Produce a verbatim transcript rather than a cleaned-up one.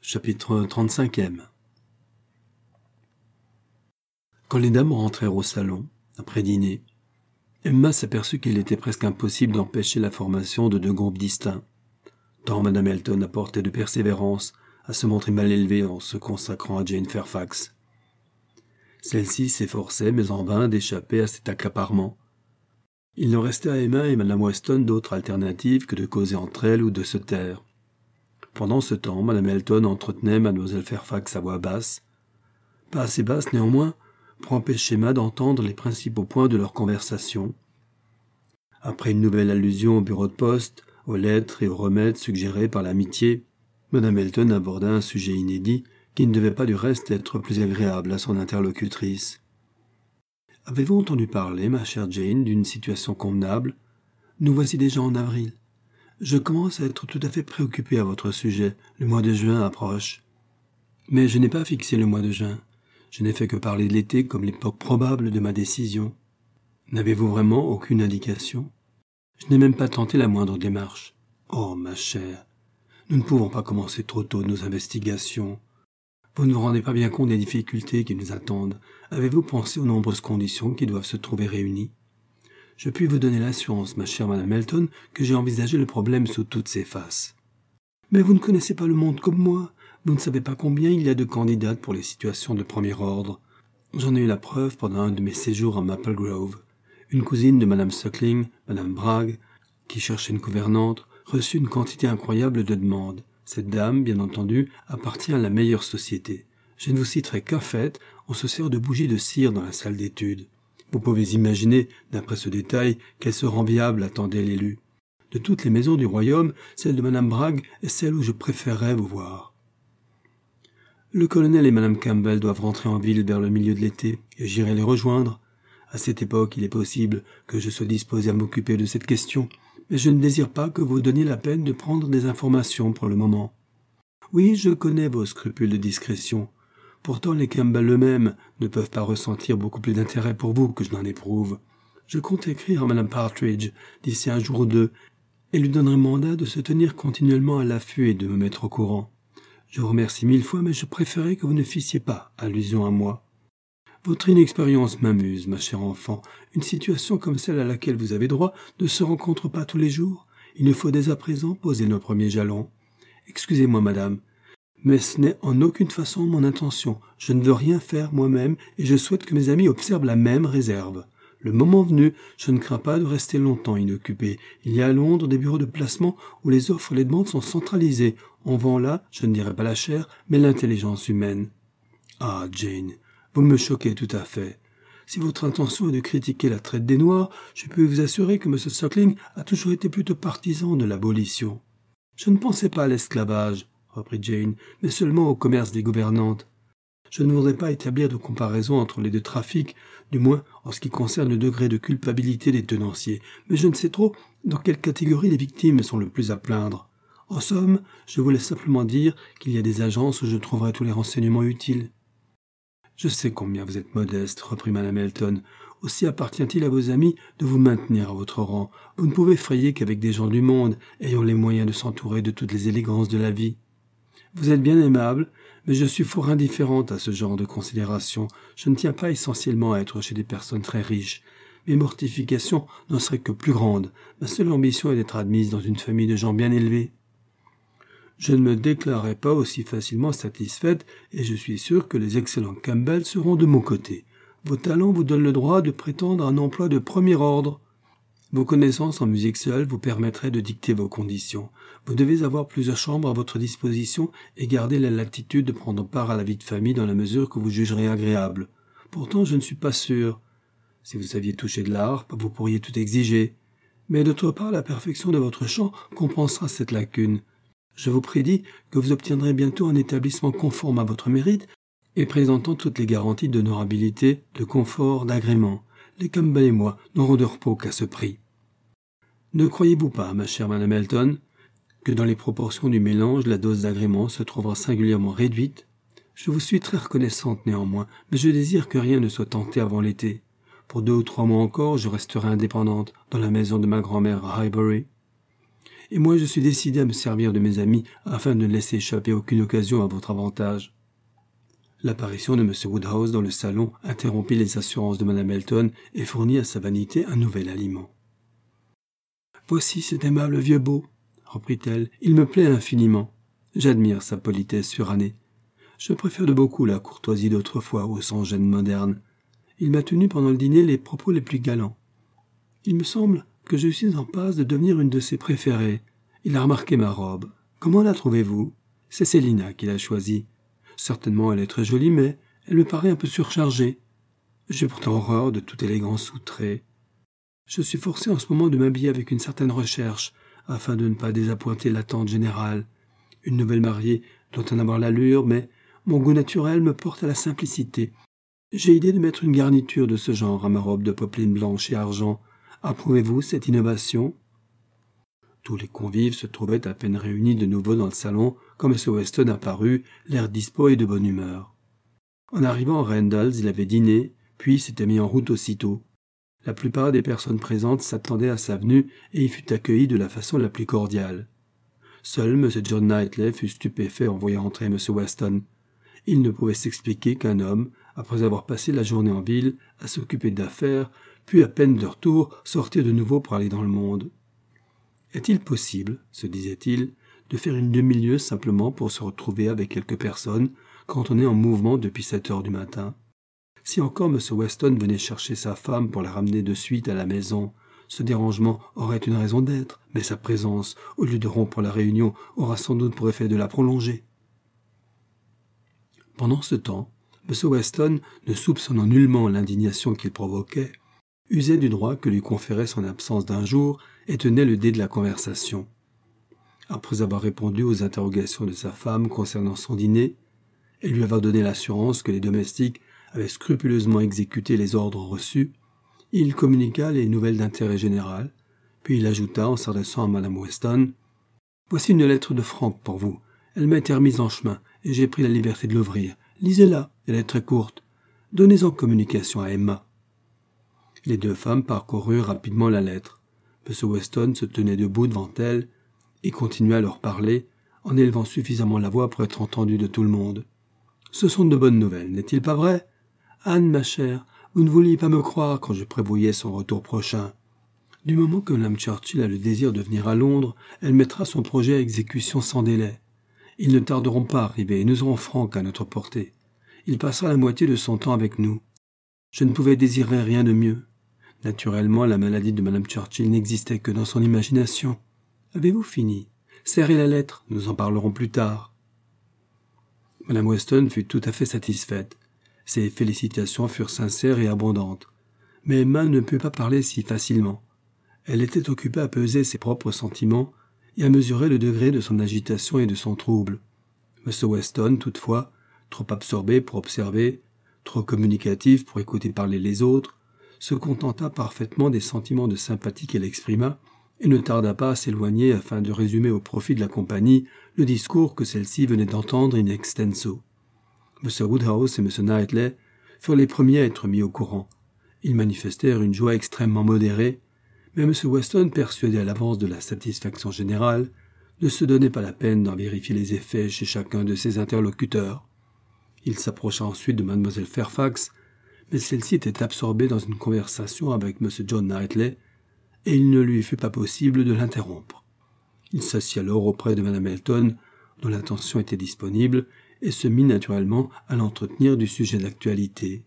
Chapitre trente-cinq. Quand les dames rentrèrent au salon, après dîner, Emma s'aperçut qu'il était presque impossible d'empêcher la formation de deux groupes distincts, tant Madame Elton apportait de persévérance à se montrer mal élevée en se consacrant à Jane Fairfax. Celle-ci s'efforçait, mais en vain, d'échapper à cet accaparement. Il ne restait à Emma et Madame Weston d'autre alternative que de causer entre elles ou de se taire. Pendant ce temps, Madame Elton entretenait Mademoiselle Fairfax à voix basse, pas assez basse néanmoins, pour empêcher Emma d'entendre les principaux points de leur conversation. Après une nouvelle allusion au bureau de poste, aux lettres et aux remèdes suggérés par l'amitié, Madame Elton aborda un sujet inédit qui ne devait pas du reste être plus agréable à son interlocutrice. « Avez-vous entendu parler, ma chère Jane, d'une situation convenable ? Nous voici déjà en avril. Je commence à être tout à fait préoccupé à votre sujet. Le mois de juin approche. Mais je n'ai pas fixé le mois de juin. Je n'ai fait que parler de l'été comme l'époque probable de ma décision. N'avez-vous vraiment aucune indication ? Je n'ai même pas tenté la moindre démarche. Oh, ma chère, nous ne pouvons pas commencer trop tôt nos investigations. Vous ne vous rendez pas bien compte des difficultés qui nous attendent. Avez-vous pensé aux nombreuses conditions qui doivent se trouver réunies ? Je puis vous donner l'assurance, ma chère Madame Elton, que j'ai envisagé le problème sous toutes ses faces. Mais vous ne connaissez pas le monde comme moi. Vous ne savez pas combien il y a de candidates pour les situations de premier ordre. J'en ai eu la preuve pendant un de mes séjours à Maple Grove. Une cousine de Madame Suckling, Madame Bragg, qui cherchait une gouvernante, reçut une quantité incroyable de demandes. Cette dame, bien entendu, appartient à la meilleure société. Je ne vous citerai qu'un fait, on se sert de bougies de cire dans la salle d'études. Vous pouvez imaginer, d'après ce détail, quelle sera enviable attendait l'élu. De toutes les maisons du royaume, celle de Madame Bragg est celle où je préférerais vous voir. Le colonel et Madame Campbell doivent rentrer en ville vers le milieu de l'été, et j'irai les rejoindre. À cette époque, il est possible que je sois disposé à m'occuper de cette question, mais je ne désire pas que vous donniez la peine de prendre des informations pour le moment. Oui, je connais vos scrupules de discrétion. Pourtant, les Campbell eux-mêmes ne peuvent pas ressentir beaucoup plus d'intérêt pour vous que je n'en éprouve. Je compte écrire à Madame Partridge d'ici un jour ou deux, et lui donnerai mandat de se tenir continuellement à l'affût et de me mettre au courant. Je vous remercie mille fois, mais je préférais que vous ne fissiez pas allusion à moi. Votre inexpérience m'amuse, ma chère enfant. Une situation comme celle à laquelle vous avez droit ne se rencontre pas tous les jours. Il nous faut dès à présent poser nos premiers jalons. Excusez-moi, madame, mais ce n'est en aucune façon mon intention. Je ne veux rien faire moi-même et je souhaite que mes amis observent la même réserve. Le moment venu, je ne crains pas de rester longtemps inoccupé. Il y a à Londres des bureaux de placement où les offres et les demandes sont centralisées. On vend là, je ne dirais pas la chair, mais l'intelligence humaine. Ah, Jane, vous me choquez tout à fait. Si votre intention est de critiquer la traite des Noirs, je peux vous assurer que M. Suckling a toujours été plutôt partisan de l'abolition. Je ne pensais pas à l'esclavage, reprit Jane, mais seulement au commerce des gouvernantes. Je ne voudrais pas établir de comparaison entre les deux trafics, du moins en ce qui concerne le degré de culpabilité des tenanciers, mais je ne sais trop dans quelle catégorie les victimes sont le plus à plaindre. En somme, je voulais simplement dire qu'il y a des agences où je trouverai tous les renseignements utiles. Je sais combien vous êtes modeste, reprit Madame Elton. Aussi appartient-il à vos amis de vous maintenir à votre rang. Vous ne pouvez frayer qu'avec des gens du monde, ayant les moyens de s'entourer de toutes les élégances de la vie. Vous êtes bien aimable, mais je suis fort indifférente à ce genre de considération. Je ne tiens pas essentiellement à être chez des personnes très riches. Mes mortifications n'en seraient que plus grandes. Ma seule ambition est d'être admise dans une famille de gens bien élevés. Je ne me déclarerai pas aussi facilement satisfaite et je suis sûr que les excellents Campbell seront de mon côté. Vos talents vous donnent le droit de prétendre à un emploi de premier ordre. Vos connaissances en musique seule vous permettraient de dicter vos conditions. Vous devez avoir plusieurs chambres à votre disposition et garder la latitude de prendre part à la vie de famille dans la mesure que vous jugerez agréable. Pourtant, je ne suis pas sûr. Si vous saviez toucher de l'harpe, vous pourriez tout exiger. Mais d'autre part, la perfection de votre chant compensera cette lacune. Je vous prédis que vous obtiendrez bientôt un établissement conforme à votre mérite et présentant toutes les garanties d'honorabilité, de confort, d'agrément. Les Campbell et moi n'aurons de repos qu'à ce prix. Ne croyez-vous pas, ma chère Madame Elton, que dans les proportions du mélange, la dose d'agrément se trouvera singulièrement réduite ? Je vous suis très reconnaissante néanmoins, mais je désire que rien ne soit tenté avant l'été. Pour deux ou trois mois encore, je resterai indépendante dans la maison de ma grand-mère à Highbury. et moi je suis décidé à me servir de mes amis afin de ne laisser échapper aucune occasion à votre avantage. » L'apparition de M. Woodhouse dans le salon interrompit les assurances de Mme Elton et fournit à sa vanité un nouvel aliment. « Voici cet aimable vieux beau, » reprit-elle. « Il me plaît infiniment. J'admire sa politesse surannée. Je préfère de beaucoup la courtoisie d'autrefois au sans-gêne moderne. Il m'a tenu pendant le dîner les propos les plus galants. Il me semble que je suis en passe de devenir une de ses préférées. Il a remarqué ma robe. Comment la trouvez-vous? C'est Célina qui l'a choisie. Certainement elle est très jolie, mais elle me paraît un peu surchargée. J'ai pourtant horreur de toute élégance outrée. Je suis forcé en ce moment de m'habiller avec une certaine recherche, afin de ne pas désappointer l'attente générale. Une nouvelle mariée doit en avoir l'allure, mais mon goût naturel me porte à la simplicité. J'ai idée de mettre une garniture de ce genre à ma robe de popeline blanche et argent. Approuvez-vous cette innovation? » Tous les convives se trouvaient à peine réunis de nouveau dans le salon quand M. Weston apparut, l'air dispos et de bonne humeur. En arrivant à Randalls, il avait dîné, puis s'était mis en route aussitôt. La plupart des personnes présentes s'attendaient à sa venue et y fut accueilli de la façon la plus cordiale. Seul M. John Knightley fut stupéfait en voyant entrer M. Weston. Il ne pouvait s'expliquer qu'un homme, après avoir passé la journée en ville à s'occuper d'affaires, puis à peine de retour sortir de nouveau pour aller dans le monde. Est-il possible, se disait-il, de faire une demi-lieue simplement pour se retrouver avec quelques personnes quand on est en mouvement depuis sept heures du matin? Si encore M. Weston venait chercher sa femme pour la ramener de suite à la maison, ce dérangement aurait une raison d'être, mais sa présence, au lieu de rompre la réunion, aura sans doute pour effet de la prolonger. Pendant ce temps, M. Weston, ne soupçonnant nullement l'indignation qu'il provoquait, usait du droit que lui conférait son absence d'un jour et tenait le dé de la conversation. Après avoir répondu aux interrogations de sa femme concernant son dîner, et lui avoir donné l'assurance que les domestiques avaient scrupuleusement exécuté les ordres reçus, il communiqua les nouvelles d'intérêt général, puis il ajouta en s'adressant à Mme Weston « Voici une lettre de Frank pour vous. Elle m'a été remise en chemin, et j'ai pris la liberté de l'ouvrir. Lisez-la, elle est très courte. Donnez-en communication à Emma. » Les deux femmes parcoururent rapidement la lettre. M. Weston se tenait debout devant elle et continua à leur parler, en élevant suffisamment la voix pour être entendu de tout le monde. « Ce sont de bonnes nouvelles, n'est-il pas vrai? Anne, ma chère, vous ne vouliez pas me croire quand je prévoyais son retour prochain. Du moment que Mme Churchill a le désir de venir à Londres, elle mettra son projet à exécution sans délai. Ils ne tarderont pas à arriver et nous aurons Frank à notre portée. Il passera la moitié de son temps avec nous. Je ne pouvais désirer rien de mieux. Naturellement, la maladie de Mme Churchill n'existait que dans son imagination. Avez-vous fini? Serrez la lettre, nous en parlerons plus tard. » Mme Weston fut tout à fait satisfaite. Ses félicitations furent sincères et abondantes. Mais Emma ne put pas parler si facilement. Elle était occupée à peser ses propres sentiments et à mesurer le degré de son agitation et de son trouble. M. Weston, toutefois, trop absorbé pour observer, trop communicatif pour écouter parler les autres, se contenta parfaitement des sentiments de sympathie qu'elle exprima et ne tarda pas à s'éloigner afin de résumer au profit de la compagnie le discours que celle-ci venait d'entendre in extenso. M. Woodhouse et M. Knightley furent les premiers à être mis au courant. Ils manifestèrent une joie extrêmement modérée, mais M. Weston, persuadé à l'avance de la satisfaction générale, ne se donnait pas la peine d'en vérifier les effets chez chacun de ses interlocuteurs. Il s'approcha ensuite de Mlle Fairfax, mais celle-ci était absorbée dans une conversation avec M. John Knightley, et il ne lui fut pas possible de l'interrompre. Il s'assit alors auprès de Mme Elton, dont l'attention était disponible, et se mit naturellement à l'entretenir du sujet d'actualité.